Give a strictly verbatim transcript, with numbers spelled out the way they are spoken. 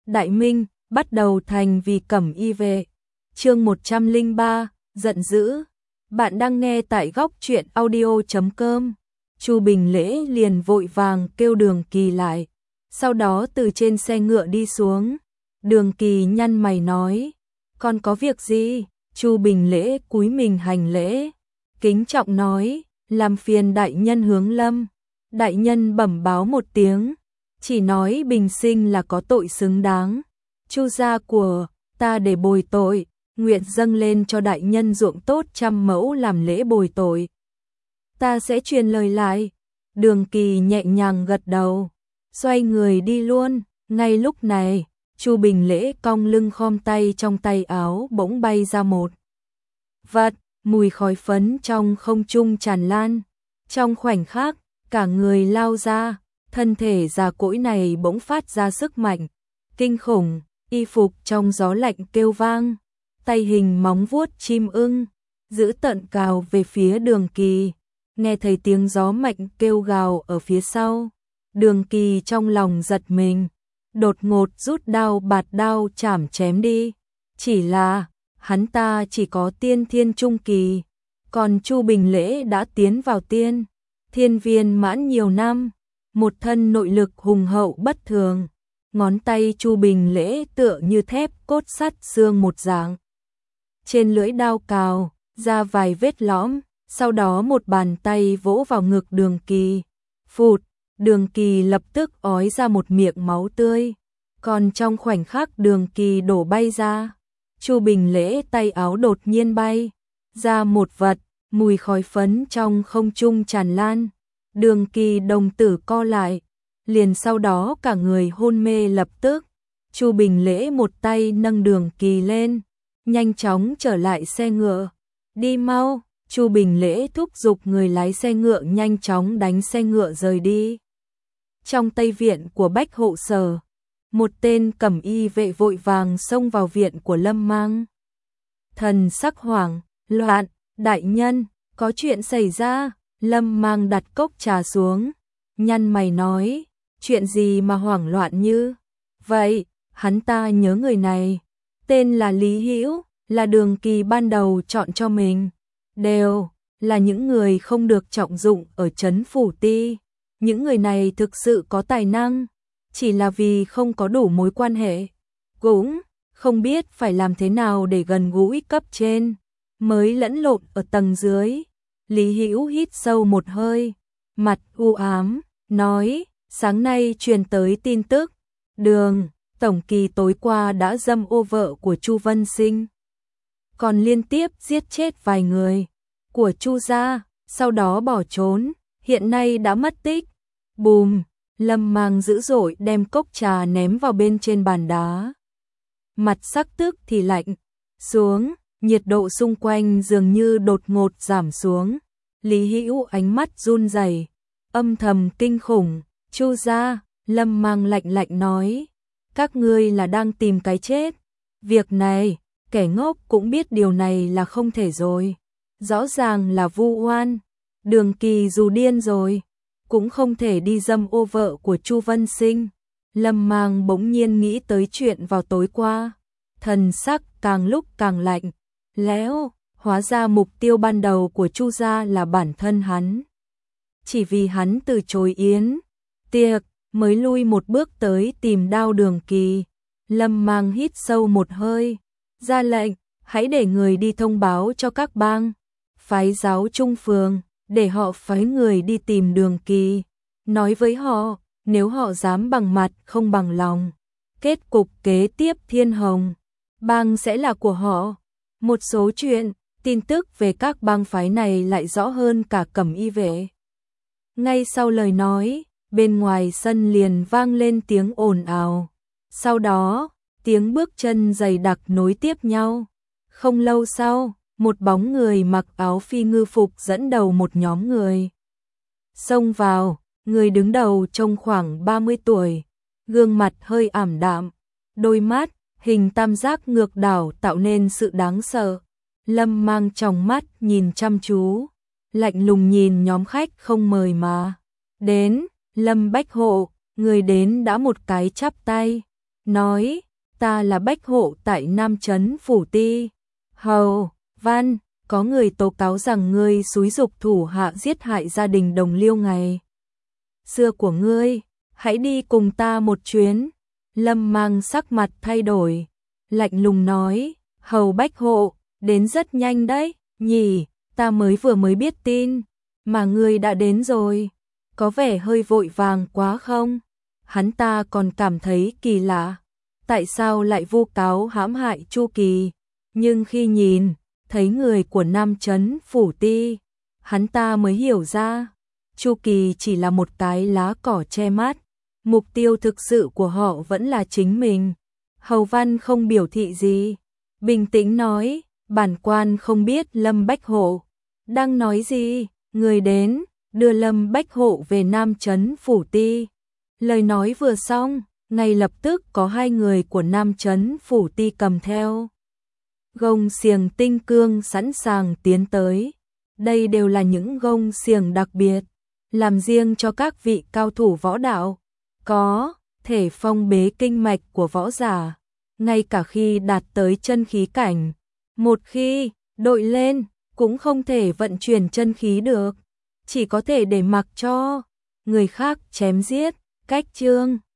Đại Minh, bắt đầu thành vì cẩm y vệ. Chương một trăm lẻ ba, giận dữ. Bạn đang nghe tại góc truyện audio chấm com. Chu Bình Lễ liền vội vàng kêu Đường Kỳ lại, sau đó từ trên xe ngựa đi xuống. Đường Kỳ nhăn mày nói, con có việc gì? Chu Bình Lễ cúi mình hành lễ, kính trọng nói, làm phiền đại nhân hướng lâm. Đại nhân bẩm báo một tiếng, chỉ nói bình sinh là có tội xứng đáng. Chu gia của ta để bồi tội, nguyện dâng lên cho đại nhân ruộng tốt trăm mẫu làm lễ bồi tội. Ta sẽ truyền lời lại. Đường Kỳ nhẹ nhàng gật đầu, xoay người đi luôn. Ngay lúc này, Chu Bình Lễ cong lưng khom tay, trong tay áo bỗng bay ra một vật, mùi khói phấn trong không trung tràn lan. Trong khoảnh khắc, cả người lao ra, thân thể già cỗi này bỗng phát ra sức mạnh kinh khủng, y phục trong gió lạnh kêu vang, tay hình móng vuốt chim ưng, giữ tận cào về phía Đường Kỳ. Nghe thấy tiếng gió mạnh kêu gào ở phía sau, Đường Kỳ trong lòng giật mình, đột ngột rút đao bạt đao chảm chém đi. Chỉ là, hắn ta chỉ có tiên thiên trung kỳ, còn Chu Bình Lễ đã tiến vào tiên thiên viên mãn nhiều năm, một thân nội lực hùng hậu bất thường. Ngón tay Chu Bình Lễ tựa như thép cốt sắt xương một dạng. Trên lưỡi đao cào ra vài vết lõm, sau đó một bàn tay vỗ vào ngực Đường Kỳ. Phụt, Đường Kỳ lập tức ói ra một miệng máu tươi. Còn trong khoảnh khắc Đường Kỳ đổ bay ra, Chu Bình Lễ tay áo đột nhiên bay ra một vật, mùi khói phấn trong không trung tràn lan. Đường Kỳ đồng tử co lại, liền sau đó cả người hôn mê lập tức. Chu Bình Lễ một tay nâng Đường Kỳ lên, nhanh chóng trở lại xe ngựa. Đi mau, Chu Bình Lễ thúc giục người lái xe ngựa nhanh chóng đánh xe ngựa rời đi. Trong Tây viện của Bách Hộ Sở, một tên cẩm y vệ vội vàng xông vào viện của Lâm Mang. Thần sắc hoảng loạn, đại nhân, có chuyện xảy ra. Lâm Mang đặt cốc trà xuống, nhăn mày nói, chuyện gì mà hoảng loạn như vậy? Hắn ta nhớ người này, tên là Lý Hữu, là Đường Kỳ ban đầu chọn cho mình, đều là những người không được trọng dụng ở trấn Phủ Ti. Những người này thực sự có tài năng, chỉ là vì không có đủ mối quan hệ, cũng không biết phải làm thế nào để gần gũi cấp trên, mới lẫn lộn ở tầng dưới. Lý Hữu hít sâu một hơi, mặt u ám, nói, sáng nay truyền tới tin tức, Đường Tổng Kỳ tối qua đã dâm ô vợ của Chu Vân Sinh, còn liên tiếp giết chết vài người của Chu gia, sau đó bỏ trốn, hiện nay đã mất tích. Bùm, Lâm Mang dữ dội đem cốc trà ném vào bên trên bàn đá. Mặt sắc tức thì lạnh xuống, nhiệt độ xung quanh dường như đột ngột giảm xuống. Lý Hữu ánh mắt run rẩy, âm thầm kinh khủng. Chu gia, Lâm Mang lạnh lạnh nói, các ngươi là đang tìm cái chết. Việc này, kẻ ngốc cũng biết điều này là không thể rồi. Rõ ràng là vu oan. Đường Kỳ dù điên rồi, cũng không thể đi dâm ô vợ của Chu Vân Sinh. Lâm Mang bỗng nhiên nghĩ tới chuyện vào tối qua, thần sắc càng lúc càng lạnh lẽo. Hóa ra mục tiêu ban đầu của Chu gia là bản thân hắn. Chỉ vì hắn từ chối yến tiệc mới lui một bước tới tìm đao Đường Kỳ. Lâm Mang hít sâu một hơi, ra lệnh, hãy để người đi thông báo cho các bang phái giáo trung phường, để họ phái người đi tìm Đường Kỳ, nói với họ, nếu họ dám bằng mặt không bằng lòng, kết cục kế tiếp Thiên Hồng bang sẽ là của họ. Một số chuyện, tin tức về các bang phái này lại rõ hơn cả cẩm y vệ. Ngay sau lời nói, bên ngoài sân liền vang lên tiếng ồn ào. Sau đó, tiếng bước chân dày đặc nối tiếp nhau. Không lâu sau, một bóng người mặc áo phi ngư phục dẫn đầu một nhóm người xông vào. Người đứng đầu trông khoảng ba mươi tuổi, gương mặt hơi ảm đạm, đôi mắt hình tam giác ngược đảo tạo nên sự đáng sợ. Lâm Mang tròng mắt nhìn chăm chú, lạnh lùng nhìn nhóm khách không mời mà đến. Lâm Bách Hộ, người đến đã một cái chắp tay, nói, ta là bách hộ tại Nam Trấn Phủ Ti. Hầu, Văn, có người tố cáo rằng ngươi xúi giục thủ hạ giết hại gia đình đồng liêu ngày xưa của ngươi, hãy đi cùng ta một chuyến. Lâm Mang sắc mặt thay đổi, lạnh lùng nói, hầu bách hộ, đến rất nhanh đấy, nhỉ, ta mới vừa mới biết tin, mà ngươi đã đến rồi, có vẻ hơi vội vàng quá không? Hắn ta còn cảm thấy kỳ lạ, tại sao lại vu cáo hãm hại Chu Kỳ, nhưng khi nhìn thấy người của Nam Trấn Phủ Ti, hắn ta mới hiểu ra, Chu Kỳ chỉ là một cái lá cỏ che mắt, mục tiêu thực sự của họ vẫn là chính mình. Hầu Văn không biểu thị gì, bình tĩnh nói, bản quan không biết Lâm Bách Hộ đang nói gì, người đến, đưa Lâm Bách Hộ về Nam Trấn Phủ Ti. Lời nói vừa xong, ngay lập tức có hai người của Nam Trấn Phủ Ti cầm theo gông xiềng tinh cương sẵn sàng tiến tới. Đây đều là những gông xiềng đặc biệt, làm riêng cho các vị cao thủ võ đạo, có thể phong bế kinh mạch của võ giả, ngay cả khi đạt tới chân khí cảnh. Một khi đội lên, cũng không thể vận chuyển chân khí được, chỉ có thể để mặc cho người khác chém giết. Cách chương